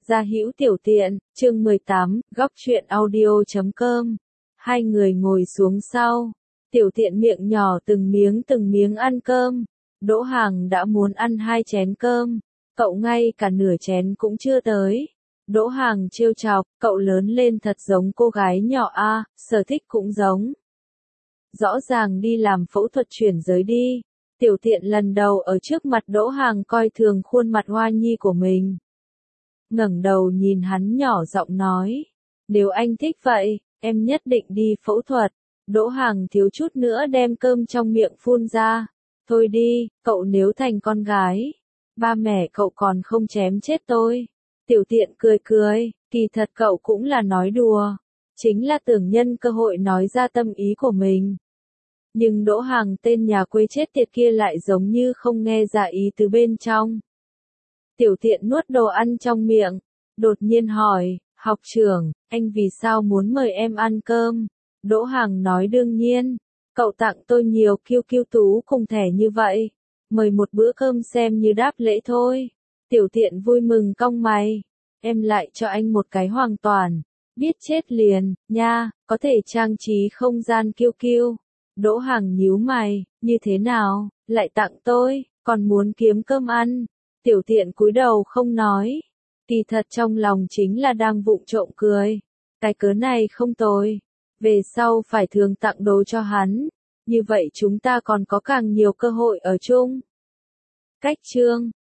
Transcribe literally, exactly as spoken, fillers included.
Gia hữu tiểu tiện, chương mười tám, góc truyện audio chấm com. Hai người ngồi xuống sau. Tiểu tiện miệng nhỏ từng miếng từng miếng ăn cơm. Đỗ Hàng đã muốn ăn hai chén cơm. Cậu ngay cả nửa chén cũng chưa tới. Đỗ Hàng trêu chọc, cậu lớn lên thật giống cô gái nhỏ a, sở thích cũng giống. Rõ ràng đi làm phẫu thuật chuyển giới đi. Tiểu tiện lần đầu ở trước mặt Đỗ Hàng coi thường khuôn mặt hoa nhi của mình. Ngẩng đầu nhìn hắn nhỏ giọng nói. Nếu anh thích vậy, em nhất định đi phẫu thuật. Đỗ Hàng thiếu chút nữa đem cơm trong miệng phun ra. Thôi đi, cậu nếu thành con gái. Ba mẹ cậu còn không chém chết tôi. Tiểu tiện cười cười, kỳ thật cậu cũng là nói đùa. Chính là tưởng nhân cơ hội nói ra tâm ý của mình. Nhưng Đỗ Hàng tên nhà quê chết tiệt kia lại giống như không nghe ra ý từ bên trong. Tiểu tiện nuốt đồ ăn trong miệng, đột nhiên hỏi, học trưởng, anh vì sao muốn mời em ăn cơm? Đỗ Hàng nói đương nhiên, cậu tặng tôi nhiều kiêu kiêu tú cùng thẻ như vậy, mời một bữa cơm xem như đáp lễ thôi. Tiểu tiện vui mừng cong mày, em lại cho anh một cái hoàn toàn, biết chết liền, nha, có thể trang trí không gian kiêu kiêu. Đỗ Hàng nhíu mày, như thế nào, lại tặng tôi, còn muốn kiếm cơm ăn. Tiểu tiện cúi đầu không nói, kỳ thật trong lòng chính là đang vụng trộm cười. Cái cớ này không tồi, về sau phải thường tặng đồ cho hắn, như vậy chúng ta còn có càng nhiều cơ hội ở chung. Cách chương